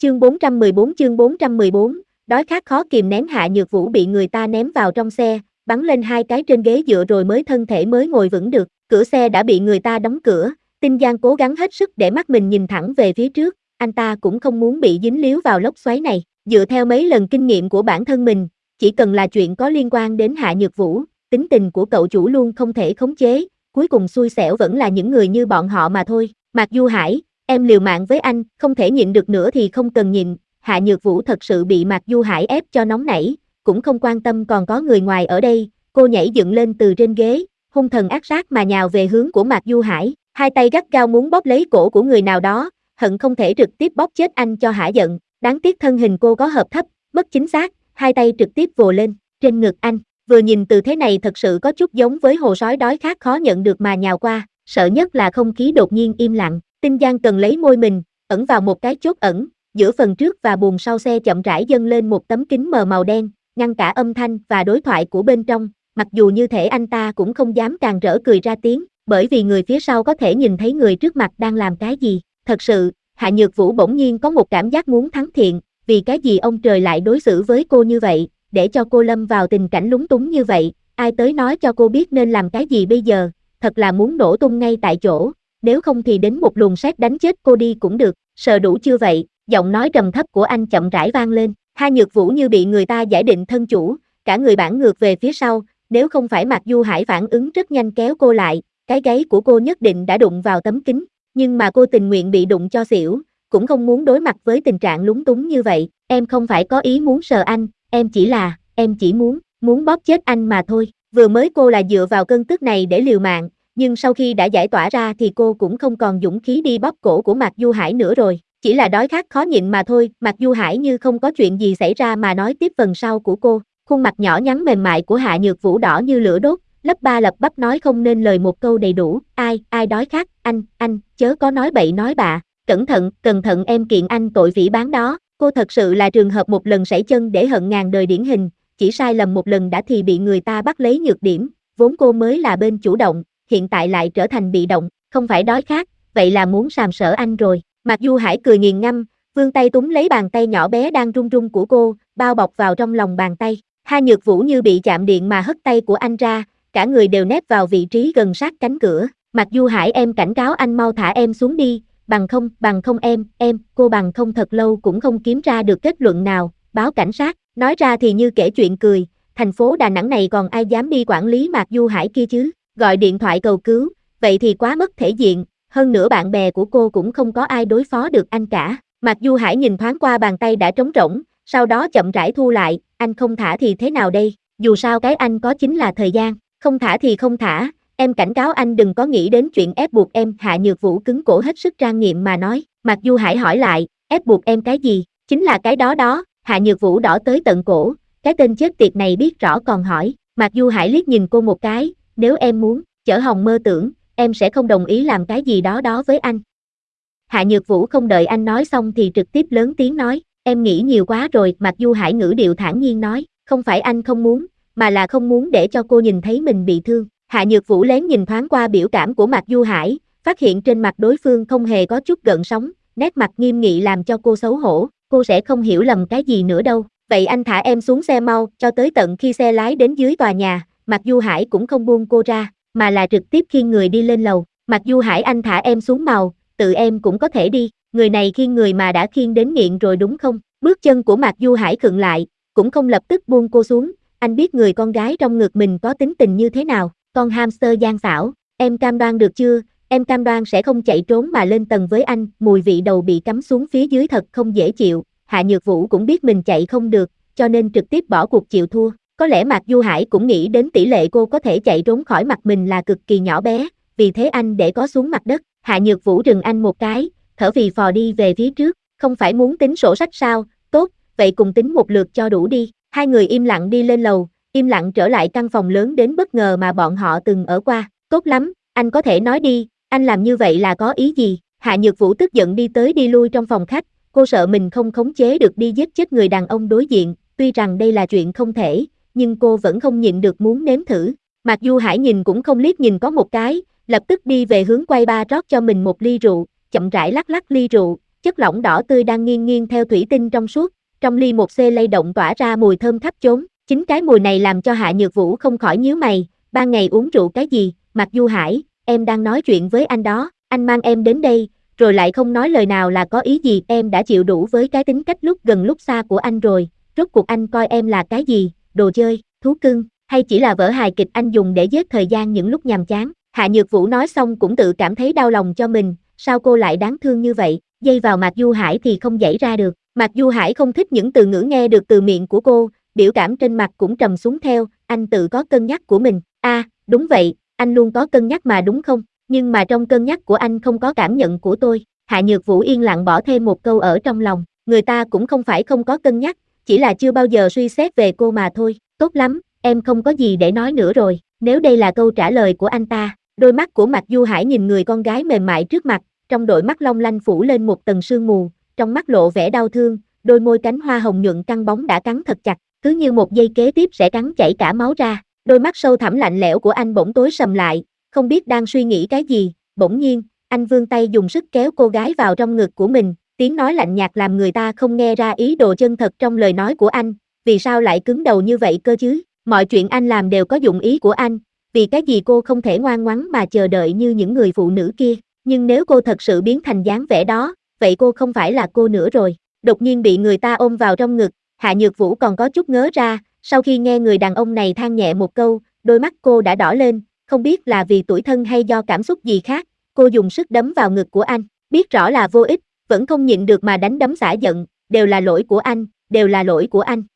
chương 414, đói khát khó kìm nén. Hạ Nhược Vũ bị người ta ném vào trong xe, bắn lên 2 cái trên ghế dựa rồi thân thể mới ngồi vững được, cửa xe đã bị người ta đóng cửa, Tinh Giang cố gắng hết sức để mắt mình nhìn thẳng về phía trước, anh ta cũng không muốn bị dính líu vào lốc xoáy này, dựa theo mấy lần kinh nghiệm của bản thân mình, chỉ cần là chuyện có liên quan đến Hạ Nhược Vũ, tính tình của cậu chủ luôn không thể khống chế, cuối cùng xui xẻo vẫn là những người như bọn họ mà thôi. Mạc Du Hải, em liều mạng với anh, không thể nhịn được nữa thì không cần nhịn. Hạ Nhược Vũ thật sự bị Mạc Du Hải ép cho nóng nảy, cũng không quan tâm còn có người ngoài ở đây, cô nhảy dựng lên từ trên ghế, hung thần ác sát mà nhào về hướng của Mạc Du Hải, hai tay gắt gao muốn bóp lấy cổ của người nào đó, hận không thể trực tiếp bóp chết anh cho hả giận, đáng tiếc thân hình cô có hợp thấp, mất chính xác, hai tay trực tiếp vồ lên, trên ngực anh, vừa nhìn từ thế này thật sự có chút giống với hồ sói đói khát khó nhận được mà nhào qua, sợ nhất là không khí đột nhiên im lặng, Tinh Giang cần lấy môi mình, ẩn vào một cái chốt ẩn, giữa phần trước và buồng sau xe chậm rãi dâng lên một tấm kính mờ màu đen, ngăn cả âm thanh và đối thoại của bên trong, mặc dù như thể anh ta cũng không dám càn rỡ cười ra tiếng, bởi vì người phía sau có thể nhìn thấy người trước mặt đang làm cái gì, thật sự, Hạ Nhược Vũ bỗng nhiên có một cảm giác muốn thắng thiện, vì cái gì ông trời lại đối xử với cô như vậy, để cho cô lâm vào tình cảnh lúng túng như vậy, ai tới nói cho cô biết nên làm cái gì bây giờ, thật là muốn nổ tung ngay tại chỗ, nếu không thì đến một luồng sét đánh chết cô đi cũng được, sợ đủ chưa vậy, giọng nói trầm thấp của anh chậm rãi vang lên, Hạ Nhược Vũ như bị người ta giải định thân chủ, cả người bản ngược về phía sau, nếu không phải Mạc Du Hải phản ứng rất nhanh kéo cô lại, cái gáy của cô nhất định đã đụng vào tấm kính, nhưng mà cô tình nguyện bị đụng cho xỉu, cũng không muốn đối mặt với tình trạng lúng túng như vậy, em không phải có ý muốn sờ anh, em chỉ muốn bóp chết anh mà thôi, vừa mới cô là dựa vào cơn tức này để liều mạng, nhưng sau khi đã giải tỏa ra thì cô cũng không còn dũng khí đi bóp cổ của Mạc Du Hải nữa rồi, chỉ là đói khát khó nhịn mà thôi, Mạc Du Hải như không có chuyện gì xảy ra mà nói tiếp phần sau của cô, khuôn mặt nhỏ nhắn mềm mại của Hạ Nhược Vũ đỏ như lửa đốt, lắp ba lắp bắp nói không nên lời một câu đầy đủ, ai đói khát, anh, chớ có nói bậy nói bạ, cẩn thận em kiện anh tội phỉ báng đó, cô thật sự là trường hợp một lần sảy chân để hận ngàn đời điển hình, chỉ sai lầm một lần đã thì bị người ta bắt lấy nhược điểm, vốn cô mới là bên chủ động, hiện tại lại trở thành bị động, không phải đói khát, vậy là muốn sàm sỡ anh rồi, Mạc Du Hải cười nghiền ngẫm, vươn tay túm lấy bàn tay nhỏ bé đang run run của cô, bao bọc vào trong lòng bàn tay, Hạ Nhược Vũ như bị chạm điện mà hất tay của anh ra, cả người đều nép vào vị trí gần sát cánh cửa, Mạc Du Hải em cảnh cáo anh mau thả em xuống đi, bằng không cô bằng không thật lâu cũng không kiếm ra được kết luận nào, báo cảnh sát, nói ra thì như kể chuyện cười, thành phố Đà Nẵng này còn ai dám đi quản lý Mạc Du Hải kia chứ, gọi điện thoại cầu cứu, vậy thì quá mất thể diện, hơn nữa bạn bè của cô cũng không có ai đối phó được anh cả, Mạc Du Hải nhìn thoáng qua bàn tay đã trống rỗng, sau đó chậm rãi thu lại, anh không thả thì thế nào đây, dù sao cái anh có chính là thời gian, không thả thì không thả, em cảnh cáo anh đừng có nghĩ đến chuyện ép buộc em, Hạ Nhược Vũ cứng cổ hết sức trang nghiêm mà nói, Mạc Du Hải hỏi lại, ép buộc em cái gì, chính là cái đó, Hạ Nhược Vũ đỏ tới tận cổ, cái tên chết tiệt này biết rõ còn hỏi, Mạc Du Hải liếc nhìn cô một cái, nếu em muốn, chở hòng mơ tưởng, em sẽ không đồng ý làm cái gì đó với anh. Hạ Nhược Vũ không đợi anh nói xong thì trực tiếp lớn tiếng nói, em nghĩ nhiều quá rồi, Mạc Du Hải ngữ điệu thản nhiên nói, không phải anh không muốn, mà là không muốn để cho cô nhìn thấy mình bị thương. Hạ Nhược Vũ lén nhìn thoáng qua biểu cảm của Mạc Du Hải, phát hiện trên mặt đối phương không hề có chút gợn sóng, nét mặt nghiêm nghị làm cho cô xấu hổ, cô sẽ không hiểu lầm cái gì nữa đâu. Vậy anh thả em xuống xe mau, cho tới tận khi xe lái đến dưới tòa nhà, Mạc Du Hải cũng không buông cô ra, mà là trực tiếp khiêng người đi lên lầu. Mạc Du Hải anh thả em xuống mau, tự em cũng có thể đi, người này khiêng người mà đã khiêng đến nghiện rồi đúng không? Bước chân của Mạc Du Hải khựng lại, cũng không lập tức buông cô xuống, anh biết người con gái trong ngực mình có tính tình như thế nào, con hamster gian xảo, em cam đoan được chưa, em cam đoan sẽ không chạy trốn mà lên tầng với anh, mùi vị đầu bị cắm xuống phía dưới thật không dễ chịu, Hạ Nhược Vũ cũng biết mình chạy không được, cho nên trực tiếp bỏ cuộc chịu thua, có lẽ Mạc Du Hải cũng nghĩ đến tỷ lệ cô có thể chạy trốn khỏi mặt mình là cực kỳ nhỏ bé, vì thế anh để có xuống mặt đất, Hạ Nhược Vũ rừng anh một cái, thở phì phò đi về phía trước, không phải muốn tính sổ sách sao, tốt, vậy cùng tính một lượt cho đủ đi, hai người im lặng đi lên lầu, im lặng trở lại căn phòng lớn đến bất ngờ mà bọn họ từng ở qua, tốt lắm, anh có thể nói đi, anh làm như vậy là có ý gì, Hạ Nhược Vũ tức giận đi tới đi lui trong phòng khách, cô sợ mình không khống chế được đi giết chết người đàn ông đối diện, tuy rằng đây là chuyện không thể, nhưng cô vẫn không nhịn được muốn nếm thử, Mạc Du Hải nhìn cũng không liếc nhìn có một cái, lập tức đi về hướng quay bar rót cho mình một ly rượu, chậm rãi lắc ly rượu, chất lỏng đỏ tươi đang nghiêng nghiêng theo thủy tinh trong suốt, trong ly 1C lay động tỏa ra mùi thơm khắp chốn. Chính cái mùi này làm cho Hạ Nhược Vũ không khỏi nhíu mày, ban ngày uống rượu cái gì, Mạc Du Hải, em đang nói chuyện với anh đó, anh mang em đến đây, rồi lại không nói lời nào là có ý gì, em đã chịu đủ với cái tính cách lúc gần lúc xa của anh rồi, rốt cuộc anh coi em là cái gì, đồ chơi, thú cưng, hay chỉ là vở hài kịch anh dùng để giết thời gian những lúc nhàm chán. Hạ Nhược Vũ nói xong cũng tự cảm thấy đau lòng cho mình, sao cô lại đáng thương như vậy, dây vào Mạc Du Hải thì không dãy ra được. Mạc Du Hải không thích những từ ngữ nghe được từ miệng của cô, biểu cảm trên mặt cũng trầm xuống theo, anh tự có cân nhắc của mình. Đúng vậy, anh luôn có cân nhắc mà đúng không, nhưng mà trong cân nhắc của anh không có cảm nhận của tôi. Hạ Nhược Vũ yên lặng bỏ thêm một câu ở trong lòng, người ta cũng không phải không có cân nhắc, chỉ là chưa bao giờ suy xét về cô mà thôi. Tốt lắm, em không có gì để nói nữa rồi, nếu đây là câu trả lời của anh ta. Đôi mắt của Mạc Du Hải nhìn người con gái mềm mại trước mặt, trong đôi mắt long lanh phủ lên một tầng sương mù, trong mắt lộ vẻ đau thương, đôi môi cánh hoa hồng nhuận căng bóng đã cắn thật chặt, cứ như một giây kế tiếp sẽ cắn chảy cả máu ra. Đôi mắt sâu thẳm lạnh lẽo của anh bỗng tối sầm lại, không biết đang suy nghĩ cái gì, bỗng nhiên, anh vươn tay dùng sức kéo cô gái vào trong ngực của mình, tiếng nói lạnh nhạt làm người ta không nghe ra ý đồ chân thật trong lời nói của anh, vì sao lại cứng đầu như vậy cơ chứ, mọi chuyện anh làm đều có dụng ý của anh, vì cái gì cô không thể ngoan ngoãn mà chờ đợi như những người phụ nữ kia, nhưng nếu cô thật sự biến thành dáng vẻ đó, vậy cô không phải là cô nữa rồi. Đột nhiên bị người ta ôm vào trong ngực, Hạ Nhược Vũ còn có chút ngớ ra, sau khi nghe người đàn ông này than nhẹ một câu, đôi mắt cô đã đỏ lên, không biết là vì tủi thân hay do cảm xúc gì khác, cô dùng sức đấm vào ngực của anh, biết rõ là vô ích, vẫn không nhịn được mà đánh đấm xả giận, đều là lỗi của anh, đều là lỗi của anh.